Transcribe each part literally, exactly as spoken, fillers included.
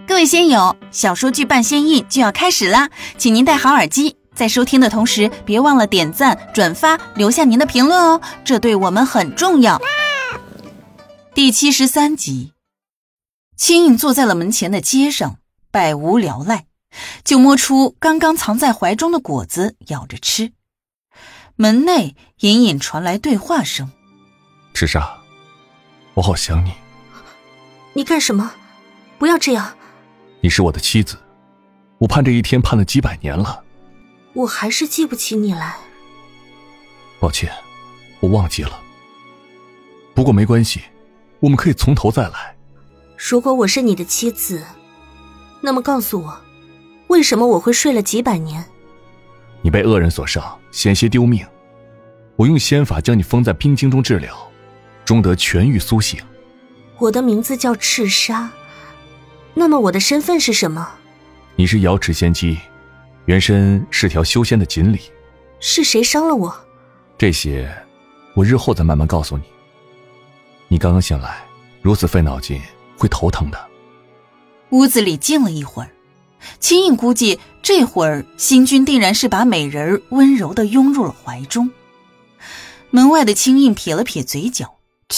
各位仙友，小说剧伴仙印就要开始啦，请您戴好耳机，在收听的同时别忘了点赞、转发，留下您的评论哦，这对我们很重要。第七十三集，青印坐在了门前的街上，百无聊赖，就摸出刚刚藏在怀中的果子咬着吃。门内隐隐传来对话声： 赤莎，我好想你。 你干什么？不要这样。 你是我的妻子，我盼这一天盼了几百年了。 我还是记不起你来。 抱歉，我忘记了。不过没关系，我们可以从头再来。 如果我是你的妻子，那么告诉我，为什么我会睡了几百年？ 你被恶人所伤，险些丢命，我用仙法将你封在冰晶中治疗，终得痊愈苏醒。 我的名字叫赤莎，那么我的身份是什么？ 你是瑶池仙姬，原身是条修仙的锦鲤。 是谁伤了我？ 这些我日后再慢慢告诉你。你刚刚醒来，如此费脑筋会头疼的。 屋子里静了一会儿，青印估计这会儿星君定然是把美人温柔地拥入了怀中。门外的青印撇了撇嘴角，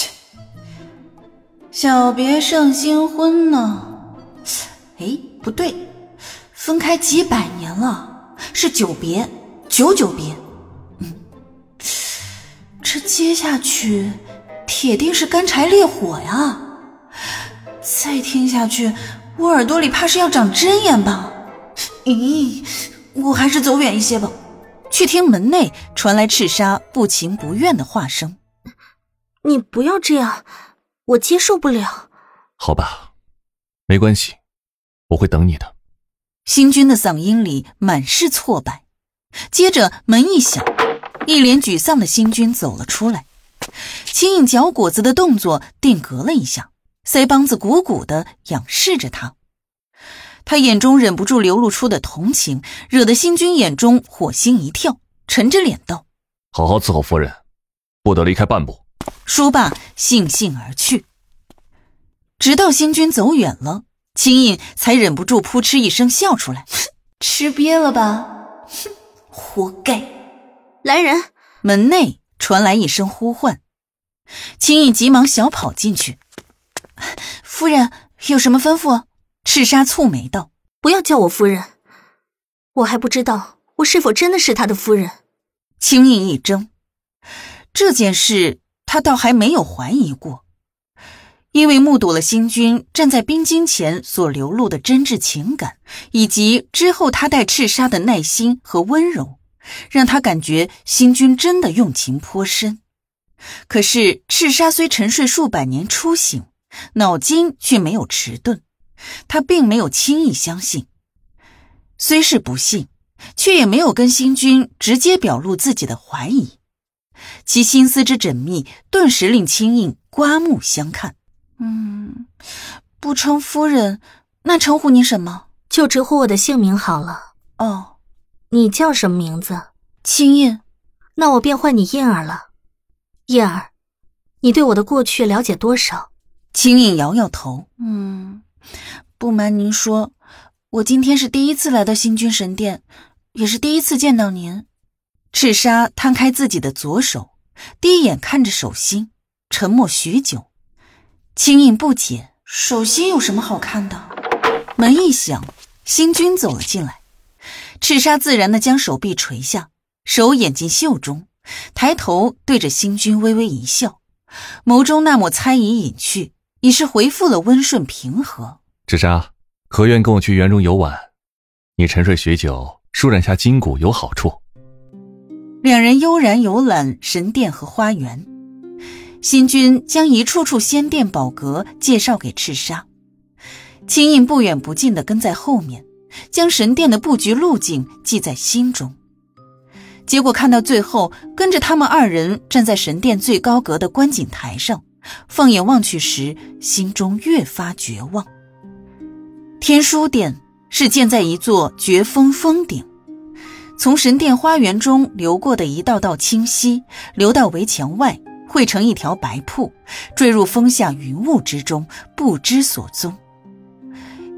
小别胜新婚呢？哎，不对，分开几百年了，是久别，久久别。嗯，这接下去铁定是干柴烈火呀！再听下去，我耳朵里怕是要长针眼吧？咦，我还是走远一些吧。却听门内传来赤莎不情不愿的话声： 你不要这样，我接受不了。 好吧，没关系，我会等你的。 星君的嗓音里满是挫败。接着门一响，一脸沮丧的星君走了出来。青印嚼果子的动作定格了一下，腮帮子鼓鼓地仰视着他。他眼中忍不住流露出的同情，惹得星君眼中火星一跳，沉着脸道： 好好伺候夫人，不得离开半步。 说罢悻悻而去。直到星君走远了，青印才忍不住扑哧一声笑出来：吃瘪了吧？哼，活该。 来人！ 门内传来一声呼唤，青印急忙小跑进去。夫人有什么吩咐？赤莎蹙眉道： 不要叫我夫人，我还不知道我是否真的是他的夫人。 青印一怔，这件事他倒还没有怀疑过，因为目睹了星君站在冰晶前所流露的真挚情感，以及之后他待赤莎的耐心和温柔，让他感觉星君真的用情颇深。可是赤莎虽沉睡数百年初醒，脑筋却没有迟钝，他并没有轻易相信。虽是不信，却也没有跟星君直接表露自己的怀疑。其心思之缜密，顿时令青印刮目相看。嗯，不称夫人，那称呼您什么？ 就直呼我的姓名好了。 哦， 你叫什么名字？ 青印。 那我便唤你印儿了。印儿，你对我的过去了解多少？ 青印摇摇头。嗯，不瞒您说，我今天是第一次来到星君神殿，也是第一次见到您。赤莎摊开自己的左手，低眼看着手心，沉默许久。青印不解，手心有什么好看的？门一响，星君走了进来。赤莎自然地将手臂垂下，手掩进袖中，抬头对着星君微微一笑，眸中那抹猜疑隐去，已是回复了温顺平和。 赤莎，何愿跟我去园中游玩？你沉睡许久，舒展下筋骨有好处。 两人悠然游览神殿和花园。星君将一处处仙殿宝阁介绍给赤莎，青印不远不近地跟在后面，将神殿的布局路径记在心中。结果看到最后，跟着他们二人站在神殿最高阁的观景台上，放眼望去时，心中越发绝望。天书殿是建在一座绝峰峰顶，从神殿花园中流过的一道道清溪，流到围墙外，汇成一条白瀑，坠入风下云雾之中，不知所踪。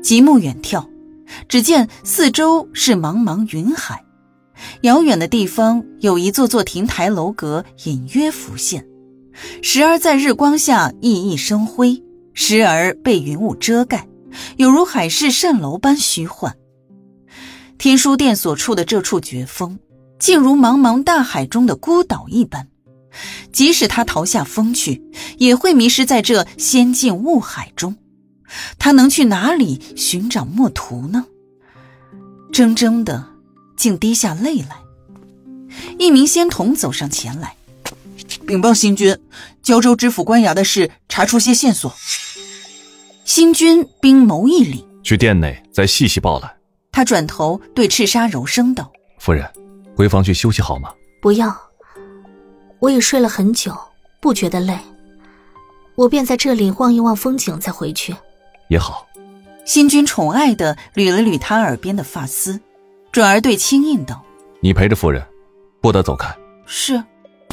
极目远眺，只见四周是茫茫云海，遥远的地方有一座座亭台楼阁隐约浮现，时而在日光下熠熠生辉，时而被云雾遮盖，有如海市蜃楼般虚幻。天书殿所处的这处绝峰，竟如茫茫大海中的孤岛一般，即使他逃下峰去，也会迷失在这仙境雾海中。他能去哪里寻找墨图呢？怔怔的，竟滴下泪来。一名仙童走上前来， 禀报星君，胶州知府官衙的事查出些线索。 星君冰眸一凛， 去殿内再细细报来。 他转头对赤沙柔声道： 夫人，回房去休息好吗？ 不要，我也睡了很久，不觉得累，我便在这里望一望风景再回去。 也好。 星君宠爱地捋了捋他耳边的发丝，转而对青印道： 你陪着夫人，不得走开。 是。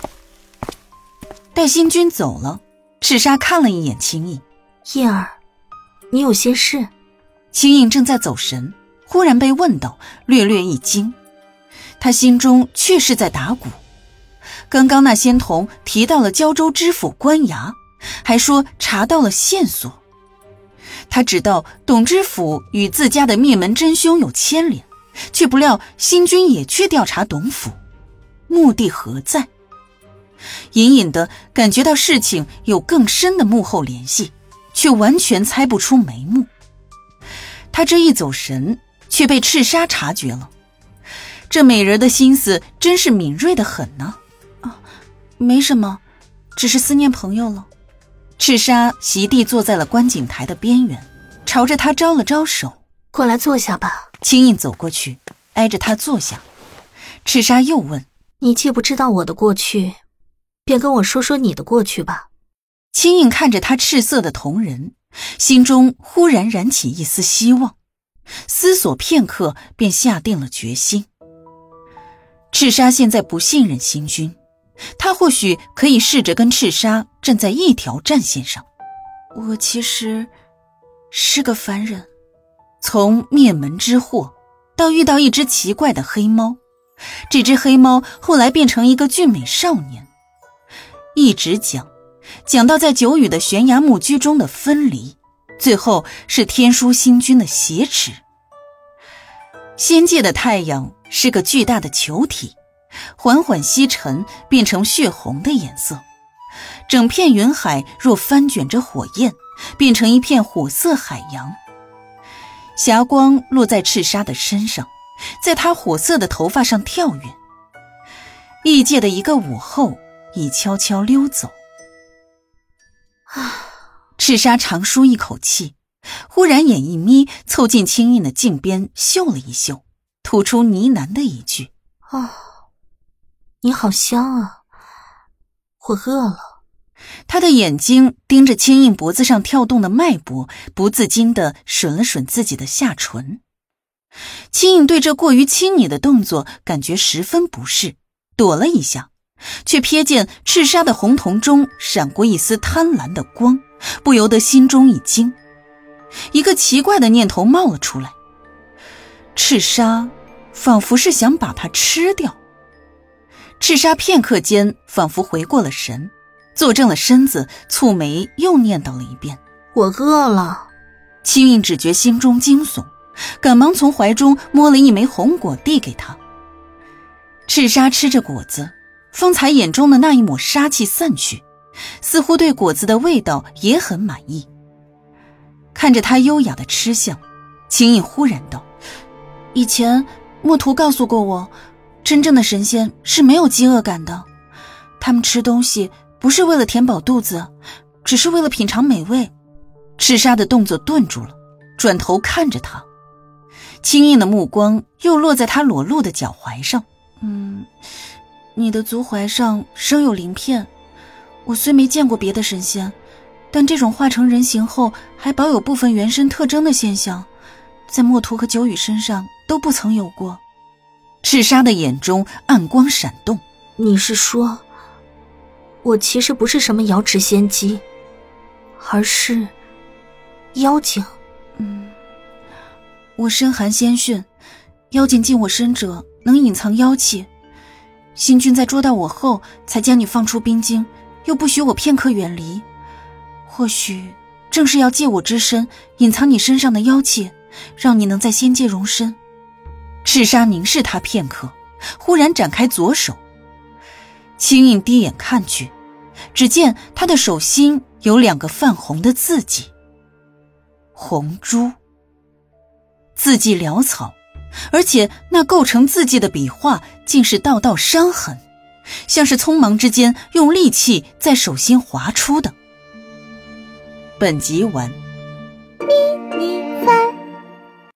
待星君走了，赤沙看了一眼青印。 印儿，你有些事？ 青印正在走神，忽然被问到，略略一惊。他心中却是在打鼓。刚刚那仙童提到了胶州知府官衙，还说查到了线索。他知道董知府与自家的灭门真凶有牵连，却不料星君也去调查董府，目的何在？隐隐地感觉到事情有更深的幕后联系，却完全猜不出眉目。他这一走神，却被赤沙察觉了。这美人的心思真是敏锐得很呢。啊，没什么，只是思念朋友了。赤沙席地坐在了观景台的边缘，朝着他招了招手： 过来坐下吧。 青印走过去，挨着他坐下。赤沙又问： 你既不知道我的过去，便跟我说说你的过去吧。 青印看着他赤色的瞳仁，心中忽然燃起一丝希望，思索片刻，便下定了决心。赤沙现在不信任星君，他或许可以试着跟赤沙站在一条战线上。我其实是个凡人，从灭门之祸到遇到一只奇怪的黑猫，这只黑猫后来变成一个俊美少年，一直讲讲到在九羽的悬崖木居中的分离，最后是天书星君的挟持。仙界的太阳是个巨大的球体，缓缓西沉，变成血红的颜色。整片云海若翻卷着火焰，变成一片火色海洋。霞光落在赤沙的身上，在他火色的头发上跳跃。异界的一个午后已悄悄溜走。赤沙长舒一口气，忽然眼一眯，凑近青印的颈边嗅了一嗅，吐出呢喃的一句： 哦，你好香啊，我饿了。 他的眼睛盯着青印脖子上跳动的脉搏，不自禁地吮了吮自己的下唇。青印对这过于亲昵的动作感觉十分不适，躲了一下，却瞥见赤沙的红瞳中闪过一丝贪婪的光，不由得心中一惊。一个奇怪的念头冒了出来，赤沙仿佛是想把它吃掉。赤沙片刻间仿佛回过了神，坐正了身子，蹙眉又念叨了一遍： 我饿了。 青印只觉心中惊悚，赶忙从怀中摸了一枚红果递给他。赤沙吃着果子，方才眼中的那一抹杀气散去，似乎对果子的味道也很满意。看着他优雅的吃相，青印忽然道：以前墨图告诉过我，真正的神仙是没有饥饿感的，他们吃东西不是为了填饱肚子，只是为了品尝美味。赤沙的动作顿住了，转头看着他，青印的目光又落在他裸露的脚踝上。嗯，你的足踝上生有鳞片，我虽没见过别的神仙，但这种化成人形后还保有部分原身特征的现象，在墨图和九羽身上都不曾有过。赤沙的眼中暗光闪动。 你是说，我其实不是什么瑶池仙姬，而是妖精？ 嗯， 我身寒鲜血，妖精近我身者能隐藏妖气。星君在捉到我后，才将你放出冰晶，又不许我片刻远离。或许正是要借我之身，隐藏你身上的妖气，让你能在仙界容身。赤砂凝视他片刻，忽然展开左手，轻盈低眼看去，只见他的手心有两个泛红的字迹，红珠。字迹潦草，而且那构成字迹的笔画竟是道道伤痕，像是匆忙之间用利器在手心划出的。本集完。 咪咪